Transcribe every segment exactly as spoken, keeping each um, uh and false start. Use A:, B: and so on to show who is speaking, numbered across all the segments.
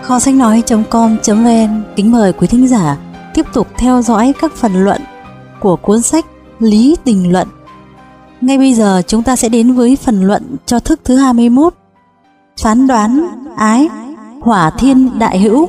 A: Kho sách nói chấm com chấm vn kính mời quý thính giả tiếp tục theo dõi các phần luận của cuốn sách Lý Tình Luận. Ngay bây giờ chúng ta sẽ đến với phần luận cho thức thứ hai mươi mốt, phán đoán ái, hỏa thiên đại hữu.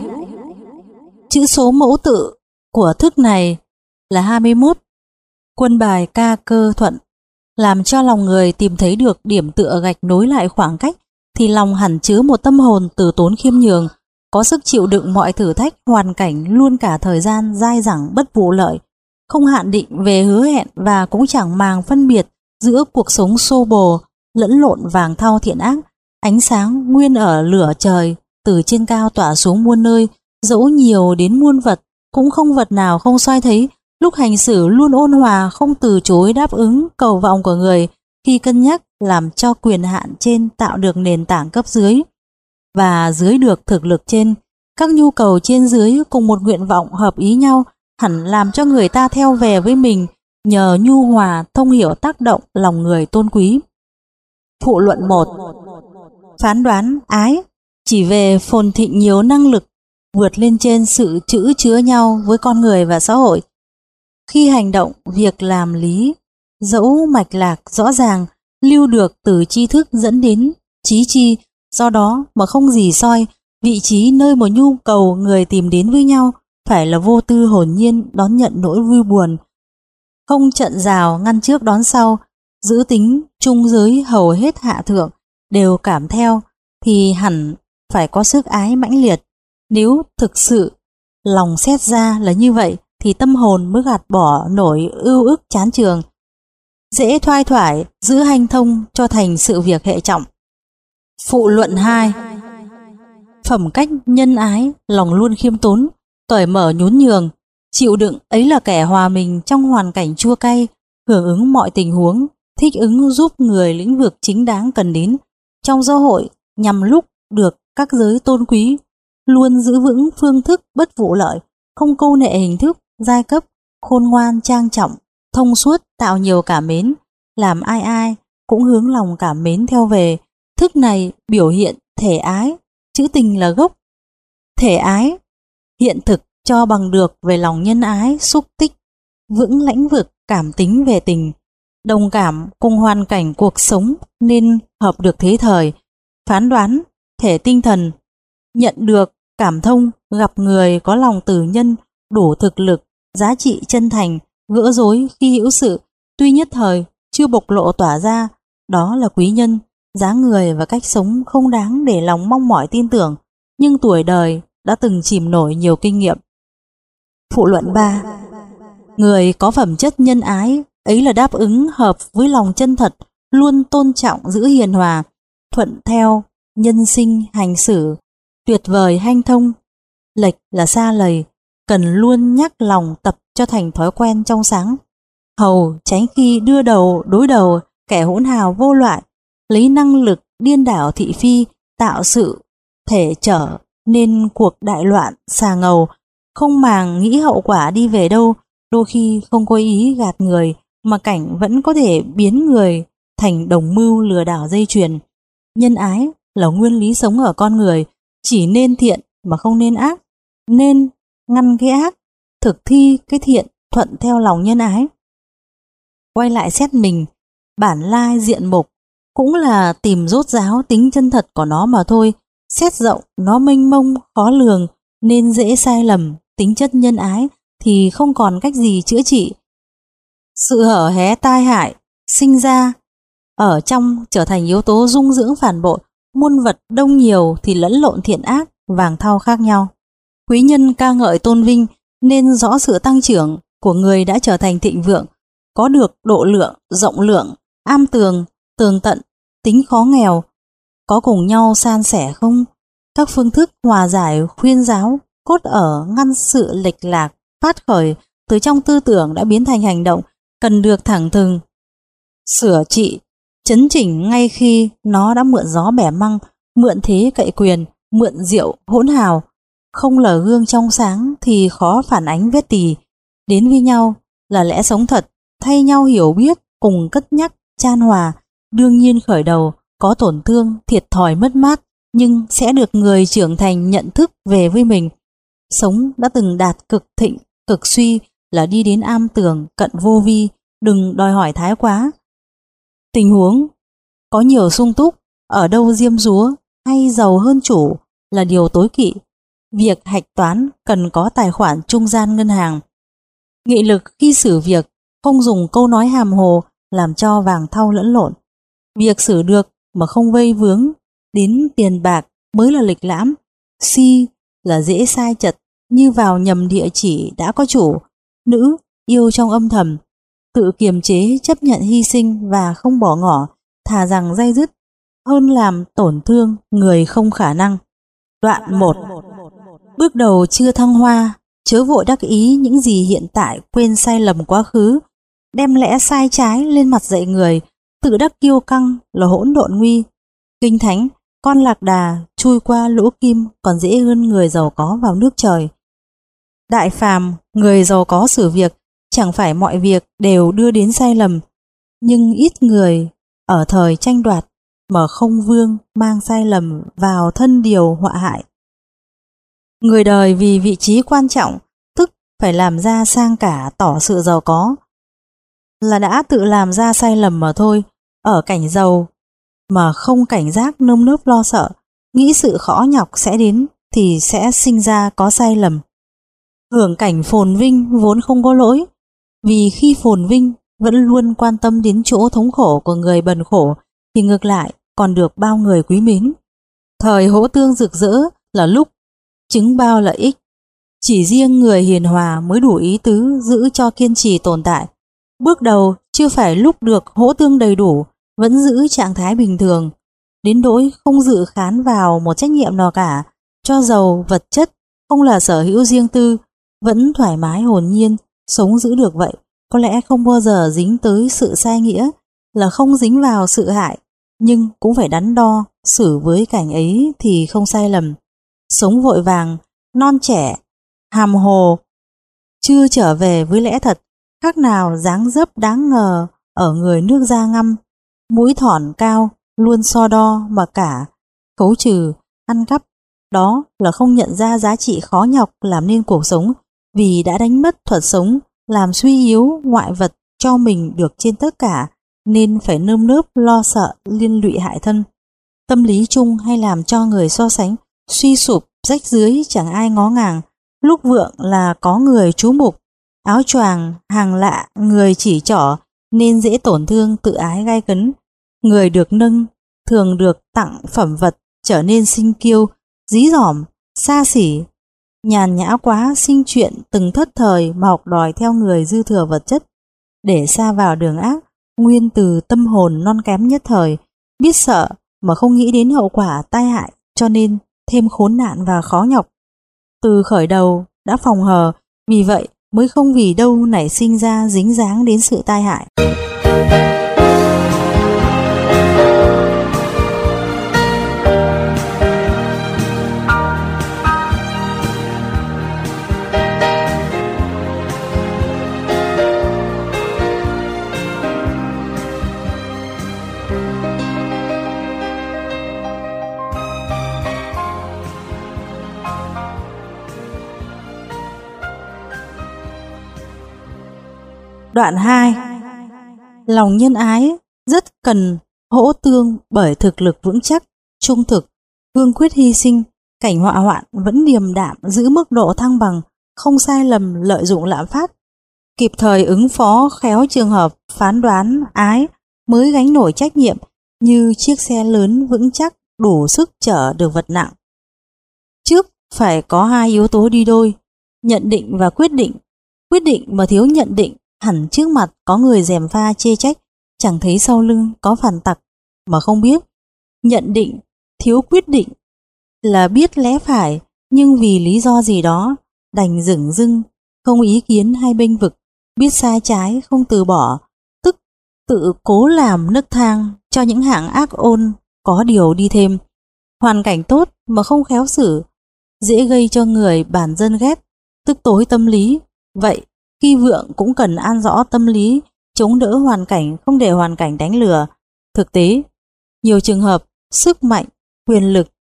A: Chữ số mẫu tự của thức này là hai mươi mốt. Quân bài ca cơ thuận, làm cho lòng người tìm thấy được điểm tựa gạch nối lại khoảng cách, thì lòng hẳn chứa một tâm hồn từ tốn khiêm nhường, có sức chịu đựng mọi thử thách hoàn cảnh luôn cả thời gian dai dẳng bất vụ lợi, không hạn định về hứa hẹn và cũng chẳng màng phân biệt giữa cuộc sống xô bồ lẫn lộn vàng thau thiện ác. Ánh sáng nguyên ở lửa trời từ trên cao tỏa xuống muôn nơi, dẫu nhiều đến muôn vật cũng không vật nào không soi thấy. Lúc hành xử luôn ôn hòa, không từ chối đáp ứng cầu vọng của người, khi cân nhắc làm cho quyền hạn trên tạo được nền tảng cấp dưới, và dưới được thực lực trên. Các nhu cầu trên dưới cùng một nguyện vọng hợp ý nhau, hẳn làm cho người ta theo về với mình, nhờ nhu hòa thông hiểu tác động lòng người tôn quý. Phụ luận một. Phán đoán ái chỉ về phồn thịnh nhiều năng lực vượt lên trên sự chữ chứa nhau với con người và xã hội. Khi hành động, việc làm lý, dẫu mạch lạc rõ ràng, lưu được từ tri thức dẫn đến trí chi, do đó mà không gì soi, vị trí nơi một nhu cầu người tìm đến với nhau phải là vô tư hồn nhiên đón nhận nỗi vui buồn, không trận rào ngăn trước đón sau, giữ tính trung giới hầu hết hạ thượng đều cảm theo, thì hẳn phải có sức ái mãnh liệt. Nếu thực sự lòng xét ra là như vậy, thì tâm hồn mới gạt bỏ nổi ưu ức chán trường, dễ thoai thoải giữ hanh thông cho thành sự việc hệ trọng. Phụ luận hai. Phẩm cách nhân ái, lòng luôn khiêm tốn, cởi mở nhún nhường, chịu đựng ấy là kẻ hòa mình trong hoàn cảnh chua cay, hưởng ứng mọi tình huống, thích ứng giúp người lĩnh vực chính đáng cần đến trong xã hội, nhằm lúc được các giới tôn quý, luôn giữ vững phương thức bất vụ lợi, không câu nệ hình thức, giai cấp, khôn ngoan trang trọng, thông suốt, tạo nhiều cảm mến, làm ai ai cũng hướng lòng cảm mến theo về. Thức này biểu hiện thể ái, chữ tình là gốc. Thể ái hiện thực cho bằng được về lòng nhân ái, xúc tích vững lãnh vực cảm tính về tình, đồng cảm cùng hoàn cảnh cuộc sống nên hợp được thế thời. Phán đoán thể tinh thần, nhận được cảm thông, gặp người có lòng từ nhân, đủ thực lực, giá trị chân thành, gỡ rối khi hữu sự, tuy nhất thời chưa bộc lộ tỏa ra, đó là quý nhân, dáng người và cách sống không đáng để lòng mong mỏi tin tưởng, nhưng tuổi đời đã từng chìm nổi nhiều kinh nghiệm. Phụ luận ba. Người có phẩm chất nhân ái ấy là đáp ứng hợp với lòng chân thật, luôn tôn trọng giữ hiền hòa, thuận theo nhân sinh hành xử, tuyệt vời hanh thông. Lệch là xa lầy, cần luôn nhắc lòng tập cho thành thói quen trong sáng. Hầu tránh khi đưa đầu đối đầu kẻ hỗn hào vô loại, lấy năng lực điên đảo thị phi, tạo sự thể trở nên cuộc đại loạn xà ngầu, không màng nghĩ hậu quả đi về đâu. Đôi khi không có ý gạt người, mà cảnh vẫn có thể biến người thành đồng mưu lừa đảo dây chuyền. Nhân ái là nguyên lý sống ở con người, chỉ nên thiện mà không nên ác, nên ngăn cái ác, thực thi cái thiện thuận theo lòng nhân ái. Quay lại xét mình, bản lai diện mục cũng là tìm rốt ráo tính chân thật của nó mà thôi. Xét rộng nó mênh mông khó lường nên dễ sai lầm tính chất nhân ái, thì không còn cách gì chữa trị. Sự hở hé tai hại sinh ra ở trong trở thành yếu tố dung dưỡng phản bội. Muôn vật đông nhiều thì lẫn lộn thiện ác, vàng thau khác nhau. Quý nhân ca ngợi tôn vinh nên rõ sự tăng trưởng của người đã trở thành thịnh vượng, có được độ lượng, rộng lượng, am tường, tường tận, tính khó nghèo, có cùng nhau san sẻ không? Các phương thức hòa giải khuyên giáo cốt ở ngăn sự lệch lạc phát khởi từ trong tư tưởng đã biến thành hành động, cần được thẳng thừng sửa trị, chấn chỉnh ngay khi nó đã mượn gió bẻ măng, mượn thế cậy quyền, mượn rượu hỗn hào. Không lờ gương trong sáng thì khó phản ánh vết tì. Đến với nhau là lẽ sống thật, thay nhau hiểu biết, cùng cất nhắc, chan hòa. Đương nhiên khởi đầu có tổn thương, thiệt thòi mất mát, nhưng sẽ được người trưởng thành nhận thức về với mình. Sống đã từng đạt cực thịnh, cực suy là đi đến am tường, cận vô vi, đừng đòi hỏi thái quá. Tình huống có nhiều sung túc, ở đâu diêm dúa hay giàu hơn chủ là điều tối kỵ. Việc hạch toán cần có tài khoản trung gian ngân hàng. Nghị lực khi xử việc không dùng câu nói hàm hồ làm cho vàng thau lẫn lộn. Việc xử được mà không vây vướng đến tiền bạc mới là lịch lãm. Si là dễ sai chật, như vào nhầm địa chỉ đã có chủ. Nữ yêu trong âm thầm, tự kiềm chế chấp nhận hy sinh và không bỏ ngỏ, thà rằng day dứt hơn làm tổn thương người không khả năng. Đoạn một. Bước đầu chưa thăng hoa, chớ vội đắc ý những gì hiện tại, quên sai lầm quá khứ, đem lẽ sai trái lên mặt dạy người, tự đắc kiêu căng là hỗn độn nguy. Kinh thánh, con lạc đà chui qua lỗ kim còn dễ hơn người giàu có vào nước trời. Đại phàm, người giàu có xử việc, chẳng phải mọi việc đều đưa đến sai lầm, nhưng ít người ở thời tranh đoạt mà không vương mang sai lầm vào thân điều họa hại. Người đời vì vị trí quan trọng, tức phải làm ra sang cả tỏ sự giàu có, là đã tự làm ra sai lầm mà thôi. Ở cảnh giàu mà không cảnh giác nơm nớp lo sợ, nghĩ sự khó nhọc sẽ đến thì sẽ sinh ra có sai lầm. Hưởng cảnh phồn vinh vốn không có lỗi, vì khi phồn vinh vẫn luôn quan tâm đến chỗ thống khổ của người bần khổ thì ngược lại còn được bao người quý mến. Thời hỗ tương rực rỡ là lúc chứng bao lợi ích, chỉ riêng người hiền hòa mới đủ ý tứ giữ cho kiên trì tồn tại. Bước đầu chưa phải lúc được hỗ tương đầy đủ, vẫn giữ trạng thái bình thường, đến nỗi không dự khán vào một trách nhiệm nào cả, cho dầu vật chất không là sở hữu riêng tư, vẫn thoải mái hồn nhiên, sống giữ được vậy, có lẽ không bao giờ dính tới sự sai nghĩa, là không dính vào sự hại, nhưng cũng phải đắn đo, xử với cảnh ấy thì không sai lầm. Sống vội vàng, non trẻ, hàm hồ, chưa trở về với lẽ thật, khác nào dáng dấp đáng ngờ ở người nước da ngăm, mũi thỏn cao, luôn so đo mà cả, khấu trừ, ăn cắp. Đó là không nhận ra giá trị khó nhọc làm nên cuộc sống, vì đã đánh mất thuật sống, làm suy yếu ngoại vật cho mình được trên tất cả, nên phải nơm nớp lo sợ liên lụy hại thân. Tâm lý chung hay làm cho người so sánh, suy sụp, rách rưới chẳng ai ngó ngàng. Lúc vượng là có người chú mục, áo choàng hàng lạ người chỉ trỏ, nên dễ tổn thương tự ái gai cấn. Người được nâng thường được tặng phẩm vật, trở nên sinh kiêu, dí dỏm, xa xỉ, nhàn nhã quá, sinh chuyện từng thất thời mà học đòi theo người dư thừa vật chất, để sa vào đường ác, nguyên từ tâm hồn non kém nhất thời, biết sợ mà không nghĩ đến hậu quả tai hại, cho nên thêm khốn nạn và khó nhọc. Từ khởi đầu đã phòng hờ, vì vậy mới không vì đâu nảy sinh ra dính dáng đến sự tai hại. Đoạn hai. Lòng nhân ái rất cần hỗ tương, bởi thực lực vững chắc, trung thực, cương quyết hy sinh, cảnh họa hoạn vẫn điềm đạm giữ mức độ thăng bằng, không sai lầm lợi dụng lạm phát, kịp thời ứng phó khéo trường hợp, phán đoán ái mới gánh nổi trách nhiệm, như chiếc xe lớn vững chắc đủ sức chở được vật nặng. Trước phải có hai yếu tố đi đôi, nhận định và quyết định. Quyết định mà thiếu nhận định, hẳn trước mặt có người gièm pha chê trách, chẳng thấy sau lưng có phản tặc mà không biết. Nhận định thiếu quyết định là biết lẽ phải, nhưng vì lý do gì đó đành dửng dưng, không ý kiến hay bênh vực, biết sai trái không từ bỏ, tức tự cố làm nấc thang cho những hạng ác ôn có điều đi thêm. Hoàn cảnh tốt mà không khéo xử, dễ gây cho người bản dân ghét, tức tối tâm lý. Vậy khi vượng cũng cần an rõ tâm lý, chống đỡ hoàn cảnh, không để hoàn cảnh đánh lừa. Thực tế, nhiều trường hợp sức mạnh, quyền lực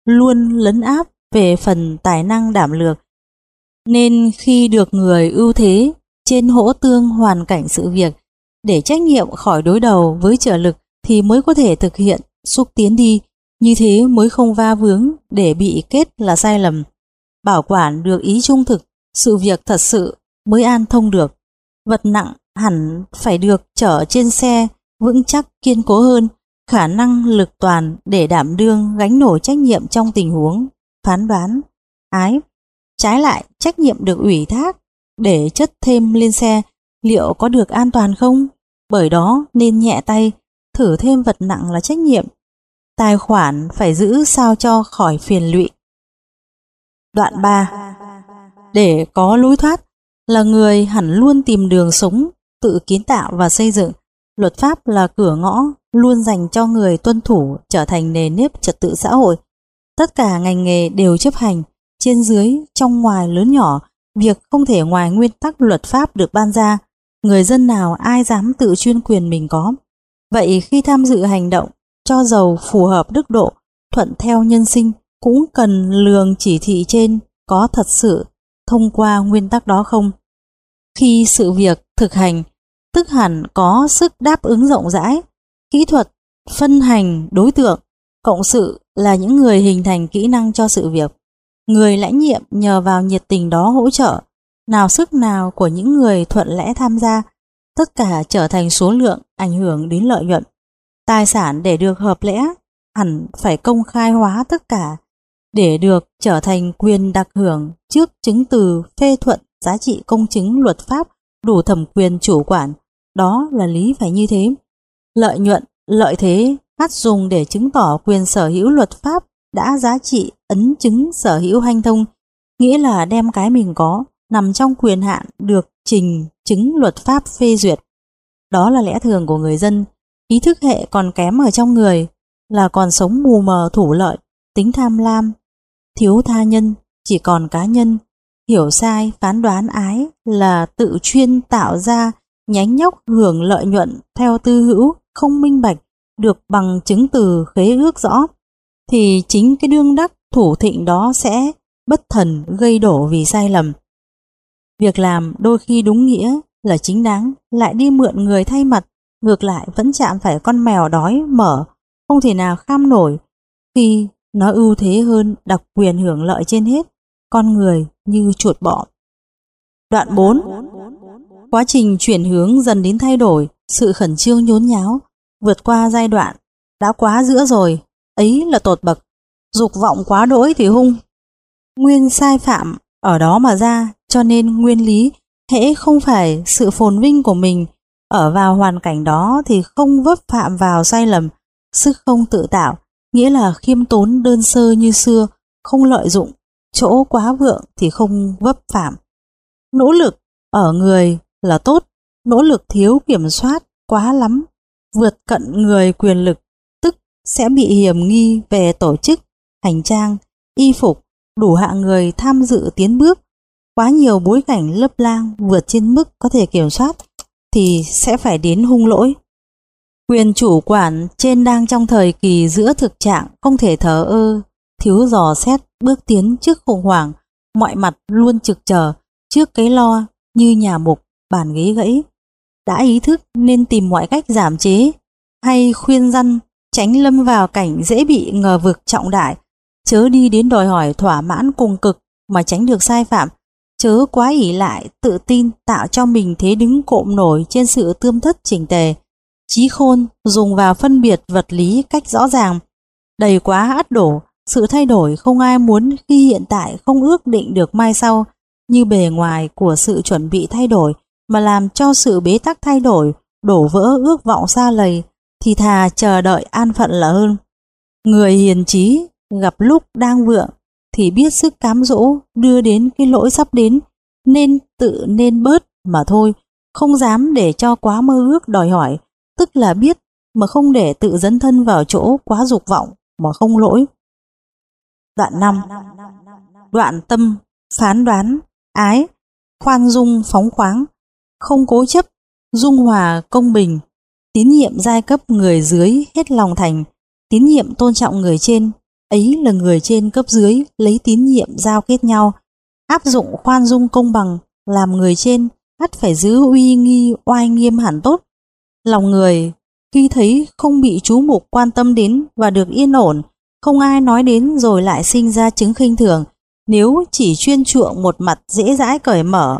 A: luôn lấn áp về phần tài năng đảm lược, nên khi được người ưu thế trên hỗ tương hoàn cảnh sự việc để trách nhiệm khỏi đối đầu với trợ lực thì mới có thể thực hiện xúc tiến đi, như thế mới không va vướng để bị kết là sai lầm. Bảo quản được ý trung thực, sự việc thật sự mới an thông được. Vật nặng hẳn phải được chở trên xe vững chắc kiên cố hơn, khả năng lực toàn để đảm đương gánh nổi trách nhiệm trong tình huống phán đoán ái. Trái lại, trách nhiệm được ủy thác để chất thêm lên xe liệu có được an toàn không? Bởi đó nên nhẹ tay, thử thêm vật nặng là trách nhiệm. Tài khoản phải giữ sao cho khỏi phiền lụy. Đoạn ba. Để có lối thoát là người hẳn luôn tìm đường sống, tự kiến tạo và xây dựng. Luật pháp là cửa ngõ luôn dành cho người tuân thủ trở thành nề nếp trật tự xã hội. Tất cả ngành nghề đều chấp hành, trên dưới, trong ngoài lớn nhỏ, việc không thể ngoài nguyên tắc luật pháp được ban ra. Người dân nào ai dám tự chuyên quyền mình có. Vậy khi tham dự hành động, cho dầu phù hợp đức độ, thuận theo nhân sinh, cũng cần lường chỉ thị trên có thật sự thông qua nguyên tắc đó không. Khi sự việc thực hành, tức hẳn có sức đáp ứng rộng rãi, kỹ thuật, phân hành đối tượng, cộng sự là những người hình thành kỹ năng cho sự việc. Người lãnh nhiệm nhờ vào nhiệt tình đó hỗ trợ, nào sức nào của những người thuận lẽ tham gia, tất cả trở thành số lượng ảnh hưởng đến lợi nhuận. Tài sản để được hợp lẽ hẳn phải công khai hóa tất cả, để được trở thành quyền đặc hưởng trước chứng từ phê thuận giá trị công chứng luật pháp đủ thẩm quyền chủ quản. Đó là lý phải như thế. Lợi nhuận, lợi thế hát dùng để chứng tỏ quyền sở hữu luật pháp đã giá trị ấn chứng sở hữu hanh thông, nghĩa là đem cái mình có nằm trong quyền hạn được trình chứng luật pháp phê duyệt. Đó là lẽ thường của người dân. Ý thức hệ còn kém ở trong người là còn sống mù mờ thủ lợi, tính tham lam, thiếu tha nhân, chỉ còn cá nhân, hiểu sai, phán đoán ái là tự chuyên tạo ra nhánh nhóc hưởng lợi nhuận theo tư hữu, không minh bạch được bằng chứng từ khế ước rõ, thì chính cái đương đắc thủ thịnh đó sẽ bất thần gây đổ vì sai lầm. Việc làm đôi khi đúng nghĩa là chính đáng, lại đi mượn người thay mặt, ngược lại vẫn chạm phải con mèo đói mở, không thể nào kham nổi khi nó ưu thế hơn đặc quyền hưởng lợi trên hết, con người như chuột bọ. Đoạn bốn. Quá trình chuyển hướng dần đến thay đổi, sự khẩn trương nhốn nháo, vượt qua giai đoạn đã quá giữa rồi, ấy là tột bậc, dục vọng quá đỗi thì hung. Nguyên sai phạm ở đó mà ra, cho nên nguyên lý hễ không phải sự phồn vinh của mình ở vào hoàn cảnh đó thì không vấp phạm vào sai lầm. Sức không tự tạo, nghĩa là khiêm tốn đơn sơ như xưa, không lợi dụng, chỗ quá vượng thì không vấp phạm. Nỗ lực ở người là tốt, nỗ lực thiếu kiểm soát quá lắm, vượt cận người quyền lực, tức sẽ bị hiểm nghi về tổ chức, hành trang, y phục, đủ hạng người tham dự tiến bước. Quá nhiều bối cảnh lấp lang vượt trên mức có thể kiểm soát thì sẽ phải đến hung lỗi. Quyền chủ quản trên đang trong thời kỳ giữa thực trạng không thể thờ ơ, thiếu dò xét bước tiến trước khủng hoảng, mọi mặt luôn trực chờ trước cái lo như nhà mục bàn ghế gãy. Đã ý thức nên tìm mọi cách giảm chế hay khuyên răn, tránh lâm vào cảnh dễ bị ngờ vực trọng đại, chớ đi đến đòi hỏi thỏa mãn cùng cực mà tránh được sai phạm, chớ quá ỷ lại tự tin tạo cho mình thế đứng cộm nổi trên sự tươm tất chỉnh tề. Trí khôn dùng vào phân biệt vật lý cách rõ ràng, đầy quá ắt đổ. Sự thay đổi không ai muốn khi hiện tại không ước định được mai sau, như bề ngoài của sự chuẩn bị thay đổi mà làm cho sự bế tắc thay đổi, đổ vỡ ước vọng xa lầy, thì thà chờ đợi an phận là hơn. Người hiền trí gặp lúc đang vượng thì biết sức cám dỗ đưa đến cái lỗi sắp đến, nên tự nên bớt mà thôi, không dám để cho quá mơ ước đòi hỏi, tức là biết mà không để tự dấn thân vào chỗ quá dục vọng mà không lỗi. Đoạn năm. Đoạn tâm, phán đoán, ái, khoan dung phóng khoáng, không cố chấp, dung hòa công bình, tín nhiệm giai cấp người dưới hết lòng thành, tín nhiệm tôn trọng người trên, Ấy là người trên cấp dưới lấy tín nhiệm giao kết nhau, áp dụng khoan dung công bằng, làm người trên ắt phải giữ uy nghi oai nghiêm hẳn tốt. Lòng người khi thấy không bị chú mục quan tâm đến và được yên ổn, không ai nói đến rồi lại sinh ra chứng khinh thường. Nếu chỉ chuyên chuộng một mặt dễ dãi cởi mở,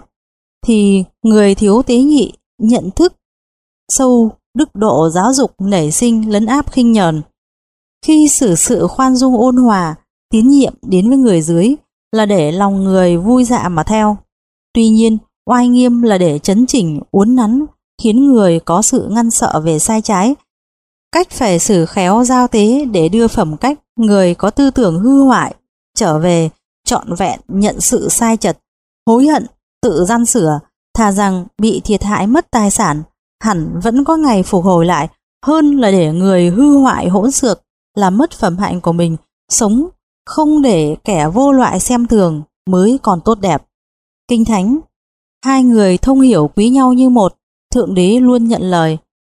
A: thì người thiếu tế nhị, nhận thức sâu, đức độ giáo dục nảy sinh lấn áp khinh nhờn. Khi xử sự khoan dung ôn hòa, tín nhiệm đến với người dưới là để lòng người vui dạ mà theo. Tuy nhiên, oai nghiêm là để chấn chỉnh, uốn nắn, khiến người có sự ngăn sợ về sai trái. Cách phải xử khéo giao tế để đưa phẩm cách người có tư tưởng hư hoại trở về trọn vẹn, nhận sự sai chật, hối hận, tự răn sửa, thà rằng bị thiệt hại mất tài sản, hẳn vẫn có ngày phục hồi lại, hơn là để người hư hoại hỗn xược, làm mất phẩm hạnh của mình, sống không để kẻ vô loại xem thường mới còn tốt đẹp. Kinh Thánh: hai người thông hiểu quý nhau như một, Thượng Đế luôn nhận lời.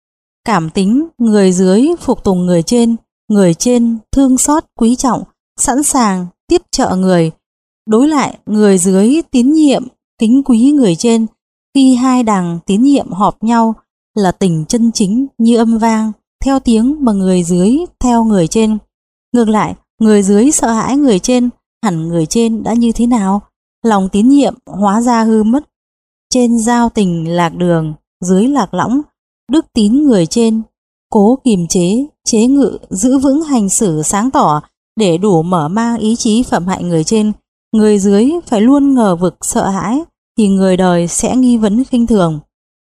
A: Cảm tính người dưới phục tùng người trên, người trên thương xót quý trọng, sẵn sàng tiếp trợ người. Đối lại, người dưới tín nhiệm kính quý người trên. Khi hai đằng tín nhiệm họp nhau là tình chân chính như âm vang, theo tiếng mà người dưới theo người trên. Ngược lại, người dưới sợ hãi người trên, hẳn người trên đã như thế nào? Lòng tín nhiệm hóa ra hư mất. Trên giao tình lạc đường, dưới lạc lõng. Đức tín người trên cố kiềm chế, chế ngự, giữ vững hành xử sáng tỏ để đủ mở mang ý chí phẩm hạnh người trên. Người dưới phải luôn ngờ vực sợ hãi, thì người đời sẽ nghi vấn khinh thường.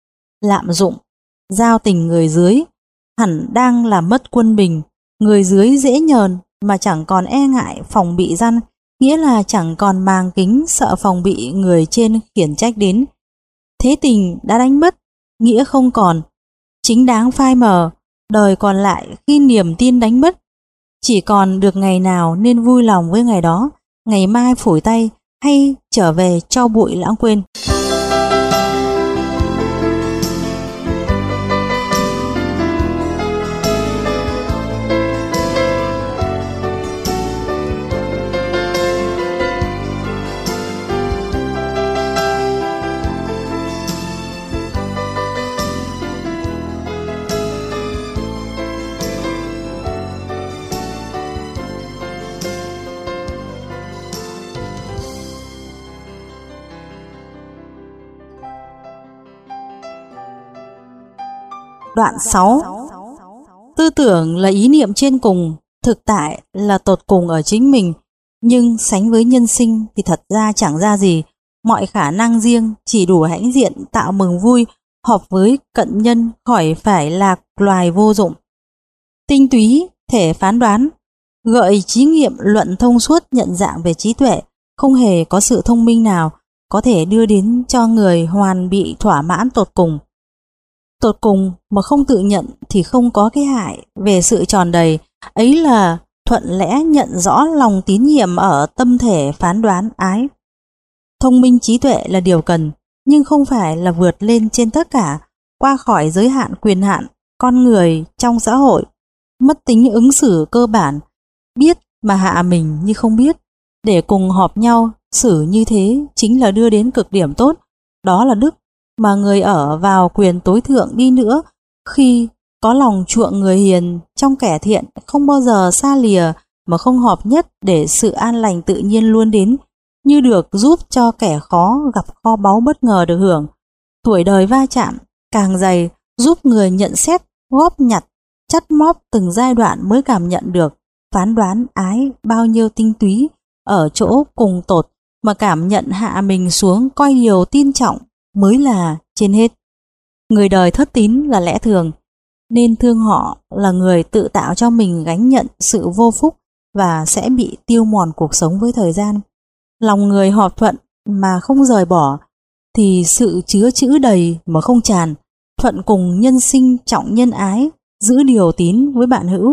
A: Lạm dụng giao tình người dưới hẳn đang làm mất quân bình. Người dưới dễ nhờn mà chẳng còn e ngại phòng bị răn, nghĩa là chẳng còn màng kính sợ phòng bị người trên khiển trách đến. Thế tình đã đánh mất, nghĩa không còn, chính đáng phai mờ, đời còn lại khi niềm tin đánh mất. Chỉ còn được ngày nào nên vui lòng với ngày đó, ngày mai phủi tay hay trở về cho bụi lãng quên. Đoạn sáu. Tư tưởng là ý niệm trên cùng, thực tại là tột cùng ở chính mình, nhưng sánh với nhân sinh thì thật ra chẳng ra gì. Mọi khả năng riêng chỉ đủ hãnh diện tạo mừng vui, họp với cận nhân khỏi phải lạc loài vô dụng. Tinh túy thể phán đoán, gợi trí nghiệm luận thông suốt nhận dạng về trí tuệ, không hề có sự thông minh nào có thể đưa đến cho người hoàn bị thỏa mãn tột cùng. Tột cùng mà không tự nhận thì không có cái hại về sự tròn đầy, ấy là thuận lẽ nhận rõ lòng tín nhiệm ở tâm thể phán đoán ái. Thông minh trí tuệ là điều cần, nhưng không phải là vượt lên trên tất cả, qua khỏi giới hạn quyền hạn con người trong xã hội, mất tính ứng xử cơ bản, biết mà hạ mình như không biết, để cùng họp nhau xử như thế chính là đưa đến cực điểm tốt. Đó là đức mà người ở vào quyền tối thượng đi nữa, khi có lòng chuộng người hiền trong kẻ thiện, không bao giờ xa lìa mà không hợp nhất để sự an lành tự nhiên luôn đến, như được giúp cho kẻ khó gặp kho báu bất ngờ được hưởng. Tuổi đời va chạm càng dày, giúp người nhận xét, góp nhặt, chắt móp từng giai đoạn mới cảm nhận được phán đoán ái bao nhiêu tinh túy ở chỗ cùng tột, mà cảm nhận hạ mình xuống coi điều tin trọng mới là trên hết. Người đời thất tín là lẽ thường, nên thương họ là người tự tạo cho mình gánh nhận sự vô phúc và sẽ bị tiêu mòn cuộc sống với thời gian. Lòng người hợp thuận mà không rời bỏ, thì sự chứa chữ đầy mà không tràn. Thuận cùng nhân sinh trọng nhân ái, giữ điều tín với bạn hữu.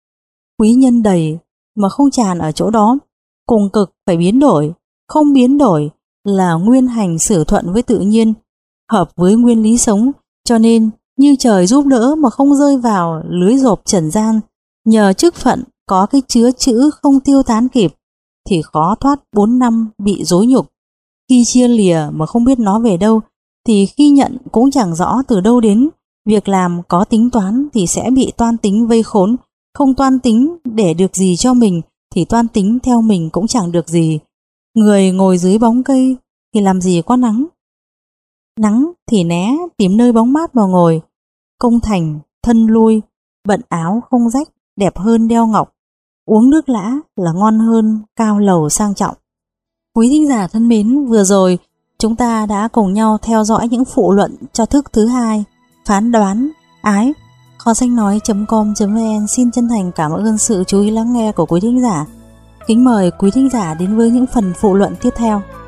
A: Quý nhân đầy mà không tràn ở chỗ đó, cùng cực phải biến đổi, không biến đổi là nguyên hành xử thuận với tự nhiên, hợp với nguyên lý sống, cho nên như trời giúp đỡ mà không rơi vào lưới rộp trần gian, nhờ chức phận có cái chứa chữ không tiêu tán kịp, thì khó thoát bốn năm bị dối nhục. Khi chia lìa mà không biết nó về đâu, thì khi nhận cũng chẳng rõ từ đâu đến. Việc làm có tính toán thì sẽ bị toan tính vây khốn, không toan tính để được gì cho mình thì toan tính theo mình cũng chẳng được gì. Người ngồi dưới bóng cây thì làm gì có nắng. Nắng thì né tìm nơi bóng mát mà ngồi. Công thành, thân lui, bận áo không rách, đẹp hơn đeo ngọc. Uống nước lã là ngon hơn cao lầu sang trọng. Quý thính giả thân mến, vừa rồi chúng ta đã cùng nhau theo dõi những phụ luận cho thức thứ hai, phán đoán, ái. Kho sách nói chấm com chấm vn xin chân thành cảm ơn sự chú ý lắng nghe của quý thính giả. Kính mời quý thính giả đến với những phần phụ luận tiếp theo.